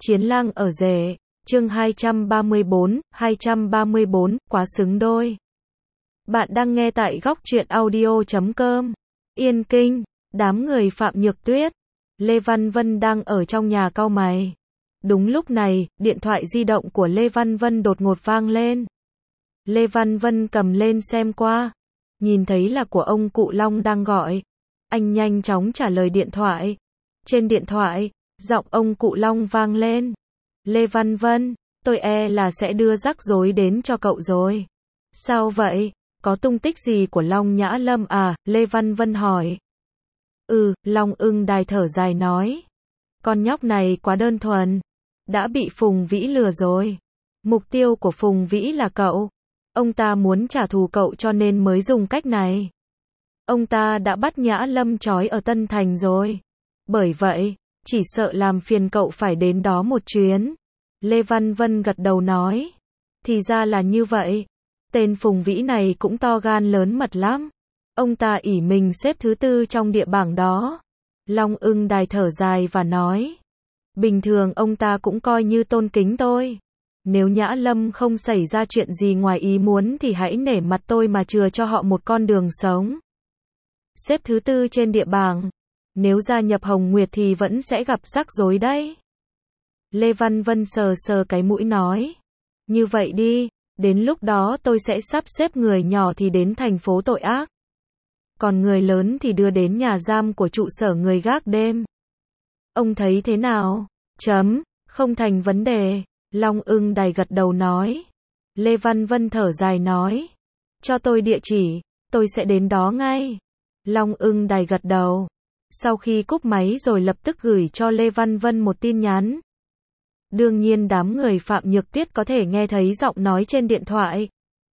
Chiến lang ở rể, chương 234, quá xứng đôi. Bạn đang nghe tại góc truyện audio.com. Yên Kinh, đám người Phạm Nhược Tuyết, Lê Văn Vân đang ở trong nhà cau mày. Đúng lúc này, điện thoại di động của Lê Văn Vân đột ngột vang lên. Lê Văn Vân cầm lên xem qua, nhìn thấy là của ông cụ Long đang gọi. Anh nhanh chóng trả lời điện thoại. Trên điện thoại, giọng ông cụ Long vang lên. Lê Văn Vân, tôi là sẽ đưa rắc rối đến cho cậu rồi. Sao vậy? Có tung tích gì của Long Nhã Lâm à? Lê Văn Vân hỏi. Long Ưng Đài thở dài nói. Con nhóc này quá đơn thuần. Đã bị Phùng Vĩ lừa rồi. Mục tiêu của Phùng Vĩ là cậu. Ông ta muốn trả thù cậu cho nên mới dùng cách này. Ông ta đã bắt Nhã Lâm trói ở Tân Thành rồi. Bởi vậy, chỉ sợ làm phiền cậu phải đến đó một chuyến. Lê Văn Vân gật đầu nói. Thì ra là như vậy. Tên Phùng Vĩ này cũng to gan lớn mật lắm. Ông ta ỷ mình xếp thứ 4 trong địa bảng đó. Long Ưng Đài thở dài và nói. Bình thường ông ta cũng coi như tôn kính tôi. Nếu Nhã Lâm không xảy ra chuyện gì ngoài ý muốn thì hãy nể mặt tôi mà chừa cho họ một con đường sống. Xếp thứ 4 trên địa bảng. Nếu gia nhập Hồng Nguyệt thì vẫn sẽ gặp rắc rối đấy. Lê Văn Vân sờ sờ cái mũi nói. Như vậy đi, đến lúc đó tôi sẽ sắp xếp người nhỏ thì đến thành phố tội ác. Còn người lớn thì đưa đến nhà giam của trụ sở người gác đêm. Ông thấy thế nào? Không thành vấn đề. Long Ưng Đài gật đầu nói. Lê Văn Vân thở dài nói. Cho tôi địa chỉ, tôi sẽ đến đó ngay. Long Ưng Đài gật đầu. Sau khi cúp máy rồi lập tức gửi cho Lê Văn Vân một tin nhắn. Đương nhiên đám người Phạm Nhược Tuyết có thể nghe thấy giọng nói trên điện thoại.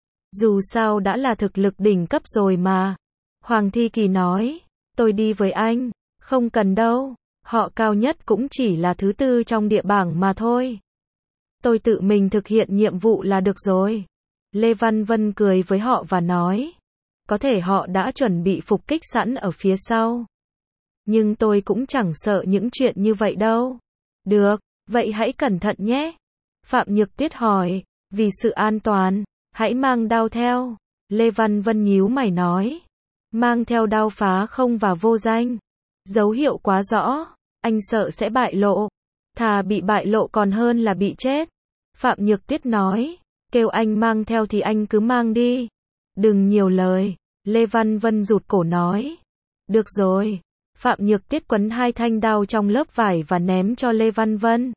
Dù sao đã là thực lực đỉnh cấp rồi mà. Hoàng Thi Kỳ nói. Tôi đi với anh. Không cần đâu. Họ cao nhất cũng chỉ là thứ 4 trong địa bảng mà thôi. Tôi tự mình thực hiện nhiệm vụ là được rồi. Lê Văn Vân cười với họ và nói. Có thể họ đã chuẩn bị phục kích sẵn ở phía sau. Nhưng tôi cũng chẳng sợ những chuyện như vậy đâu. Được, vậy hãy cẩn thận nhé. Phạm Nhược Tuyết hỏi. Vì sự an toàn, hãy mang đao theo. Lê Văn Vân nhíu mày nói. Mang theo đao phá không và vô danh. Dấu hiệu quá rõ. Anh sợ sẽ bại lộ. Thà bị bại lộ còn hơn là bị chết. Phạm Nhược Tuyết nói. Kêu anh mang theo thì anh cứ mang đi. Đừng nhiều lời. Lê Văn Vân rụt cổ nói. Được rồi. Phạm Nhược Tuyết quấn 2 thanh đao trong lớp vải và ném cho Lê Văn Vân.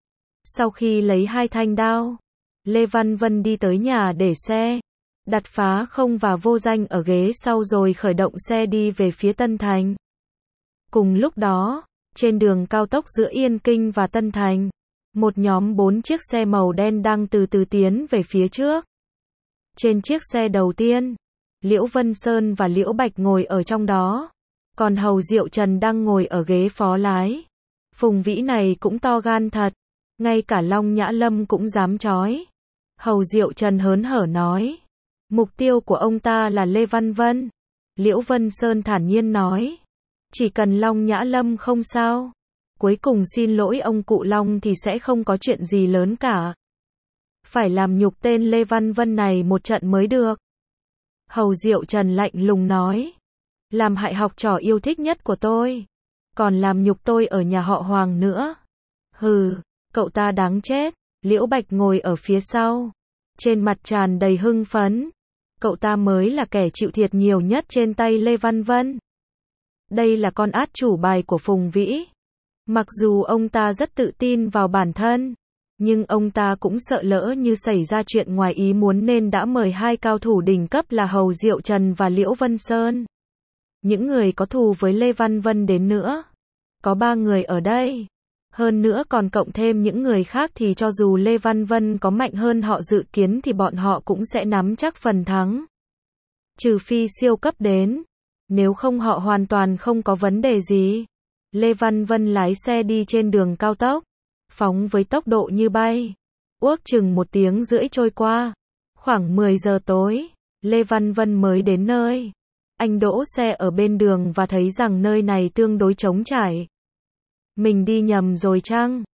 Sau khi lấy 2 thanh đao, Lê Văn Vân đi tới nhà để xe. Đặt phá không và vô danh ở ghế sau rồi khởi động xe đi về phía Tân Thành. Cùng lúc đó, trên đường cao tốc giữa Yên Kinh và Tân Thành, một nhóm 4 chiếc xe màu đen đang từ từ tiến về phía trước. Trên chiếc xe đầu tiên, Liễu Vân Sơn và Liễu Bạch ngồi ở trong đó. Còn Hầu Diệu Trần đang ngồi ở ghế phó lái. Phùng Vĩ này cũng to gan thật. Ngay cả Long Nhã Lâm cũng dám trói. Hầu Diệu Trần hớn hở nói. Mục tiêu của ông ta là Lê Văn Vân. Liễu Vân Sơn thản nhiên nói. Chỉ cần Long Nhã Lâm không sao. Cuối cùng xin lỗi ông cụ Long thì sẽ không có chuyện gì lớn cả. Phải làm nhục tên Lê Văn Vân này một trận mới được. Hầu Diệu Trần lạnh lùng nói. Làm hại học trò yêu thích nhất của tôi. Còn làm nhục tôi ở nhà họ Hoàng nữa. Hừ, cậu ta đáng chết. Liễu Bạch ngồi ở phía sau. Trên mặt tràn đầy hưng phấn. Cậu ta mới là kẻ chịu thiệt nhiều nhất trên tay Lê Văn Vân. Đây là con át chủ bài của Phùng Vĩ. Mặc dù ông ta rất tự tin vào bản thân. Nhưng ông ta cũng sợ lỡ như xảy ra chuyện ngoài ý muốn nên đã mời 2 cao thủ đỉnh cấp là Hầu Diệu Trần và Liễu Vân Sơn. Những người có thù với Lê Văn Vân đến nữa. Có 3 người ở đây. Hơn nữa còn cộng thêm những người khác thì cho dù Lê Văn Vân có mạnh hơn họ dự kiến thì bọn họ cũng sẽ nắm chắc phần thắng. Trừ phi siêu cấp đến. Nếu không họ hoàn toàn không có vấn đề gì. Lê Văn Vân lái xe đi trên đường cao tốc. Phóng với tốc độ như bay. Ước chừng 1 tiếng rưỡi trôi qua. Khoảng 10 giờ tối, Lê Văn Vân mới đến nơi. Anh đỗ xe ở bên đường và thấy rằng nơi này tương đối trống trải. Mình đi nhầm rồi chăng?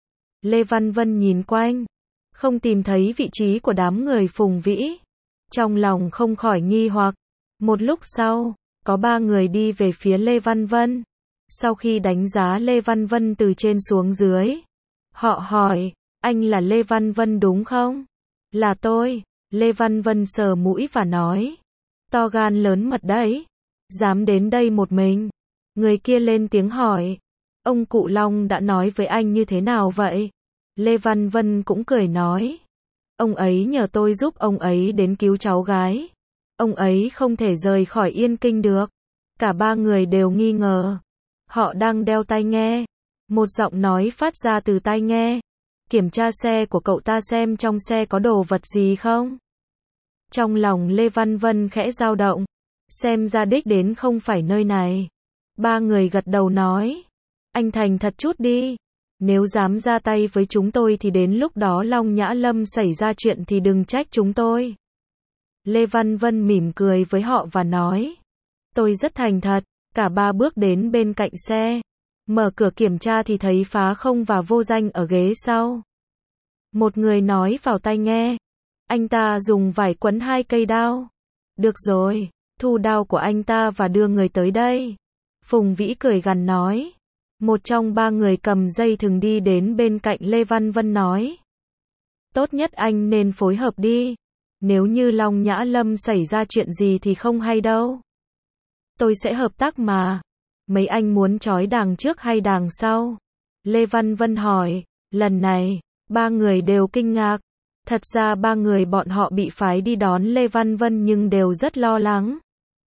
Lê Văn Vân nhìn quanh, không tìm thấy vị trí của đám người Phùng Vĩ. Trong lòng không khỏi nghi hoặc. Một lúc sau, có 3 người đi về phía Lê Văn Vân. Sau khi đánh giá Lê Văn Vân từ trên xuống dưới, họ hỏi, anh là Lê Văn Vân đúng không? Là tôi. Lê Văn Vân sờ mũi và nói, to gan lớn mật đấy, dám đến đây một mình. Người kia lên tiếng hỏi, ông cụ Long đã nói với anh như thế nào vậy? Lê Văn Vân cũng cười nói, ông ấy nhờ tôi giúp ông ấy đến cứu cháu gái. Ông ấy không thể rời khỏi Yên Kinh được. Cả 3 người đều nghi ngờ. Họ đang đeo tai nghe. Một giọng nói phát ra từ tai nghe. Kiểm tra xe của cậu ta xem trong xe có đồ vật gì không? Trong lòng Lê Văn Vân khẽ dao động. Xem ra đích đến không phải nơi này. 3 người gật đầu nói, anh thành thật chút đi. Nếu dám ra tay với chúng tôi thì đến lúc đó Long Nhã Lâm xảy ra chuyện thì đừng trách chúng tôi. Lê Văn Vân mỉm cười với họ và nói, tôi rất thành thật. Cả 3 bước đến bên cạnh xe, mở cửa kiểm tra thì thấy Phá Không và Vô Danh ở ghế sau. Một người nói vào tai nghe, anh ta dùng vải quấn 2 cây đao. Được rồi, thu đao của anh ta và đưa người tới đây. Phùng Vĩ cười gằn nói. Một trong 3 người cầm dây thừng đi đến bên cạnh Lê Văn Vân nói, tốt nhất anh nên phối hợp đi. Nếu như Long Nhã Lâm xảy ra chuyện gì thì không hay đâu. Tôi sẽ hợp tác mà. Mấy anh muốn trói đàng trước hay đàng sau? Lê Văn Vân hỏi. Lần này, 3 người đều kinh ngạc. Thật ra 3 người bọn họ bị phái đi đón Lê Văn Vân nhưng đều rất lo lắng.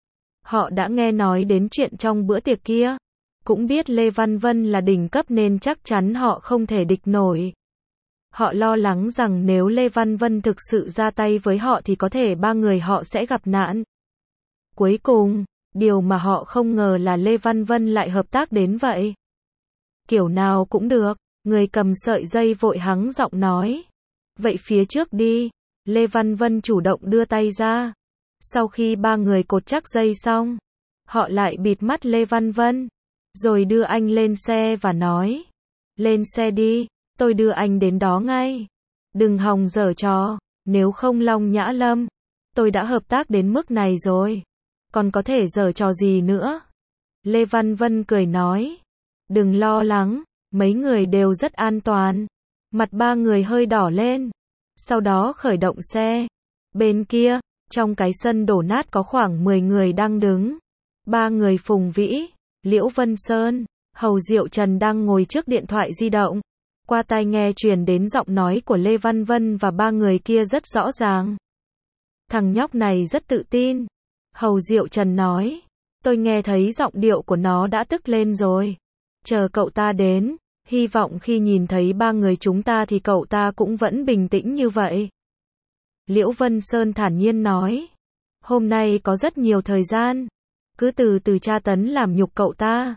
Họ đã nghe nói đến chuyện trong bữa tiệc kia. Cũng biết Lê Văn Vân là đỉnh cấp nên chắc chắn họ không thể địch nổi. Họ lo lắng rằng nếu Lê Văn Vân thực sự ra tay với họ thì có thể 3 người họ sẽ gặp nạn. Cuối cùng, điều mà họ không ngờ là Lê Văn Vân lại hợp tác đến vậy. Kiểu nào cũng được, người cầm sợi dây vội hắng giọng nói. Vậy phía trước đi. Lê Văn Vân chủ động đưa tay ra. Sau khi 3 người cột chắc dây xong, họ lại bịt mắt Lê Văn Vân, rồi đưa anh lên xe và nói, lên xe đi, tôi đưa anh đến đó ngay. Đừng hòng giở trò, nếu không Long Nhã Lâm, tôi đã hợp tác đến mức này rồi. Còn có thể giở trò gì nữa? Lê Văn Vân cười nói, đừng lo lắng, mấy người đều rất an toàn. Mặt 3 người hơi đỏ lên, sau đó khởi động xe. Bên kia, trong cái sân đổ nát có khoảng 10 người đang đứng. 3 người Phùng Vĩ, Liễu Vân Sơn, Hầu Diệu Trần đang ngồi trước điện thoại di động. Qua tai nghe truyền đến giọng nói của Lê Văn Vân và 3 người kia rất rõ ràng. Thằng nhóc này rất tự tin. Hầu Diệu Trần nói, tôi nghe thấy giọng điệu của nó đã tức lên rồi. Chờ cậu ta đến, hy vọng khi nhìn thấy 3 người chúng ta thì cậu ta cũng vẫn bình tĩnh như vậy. Liễu Vân Sơn thản nhiên nói, hôm nay có rất nhiều thời gian, cứ từ từ tra tấn làm nhục cậu ta.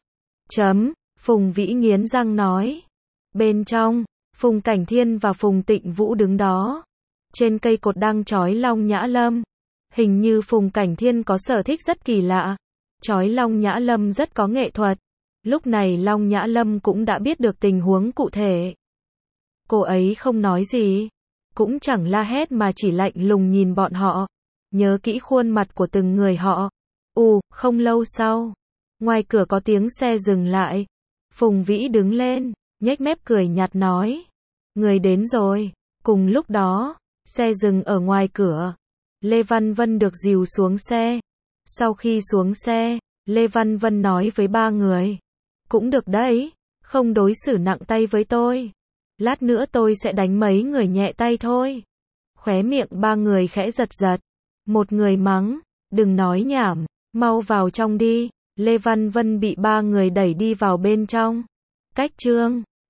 Phùng Vĩ nghiến răng nói. Bên trong, Phùng Cảnh Thiên và Phùng Tịnh Vũ đứng đó. Trên cây cột đang trói Long Nhã Lâm. Hình như Phùng Cảnh Thiên có sở thích rất kỳ lạ. Trói Long Nhã Lâm rất có nghệ thuật. Lúc này Long Nhã Lâm cũng đã biết được tình huống cụ thể. Cô ấy không nói gì, cũng chẳng la hét mà chỉ lạnh lùng nhìn bọn họ. Nhớ kỹ khuôn mặt của từng người họ. Không lâu sau, ngoài cửa có tiếng xe dừng lại. Phùng Vĩ đứng lên, nhếch mép cười nhạt nói, người đến rồi. Cùng lúc đó, xe dừng ở ngoài cửa. Lê Văn Vân được dìu xuống xe. Sau khi xuống xe, Lê Văn Vân nói với 3 người, cũng được đấy, không đối xử nặng tay với tôi. Lát nữa tôi sẽ đánh mấy người nhẹ tay thôi. Khóe miệng 3 người khẽ giật giật. Một người mắng, đừng nói nhảm, mau vào trong đi. Lê Văn Vân bị 3 người đẩy đi vào bên trong. Cách chương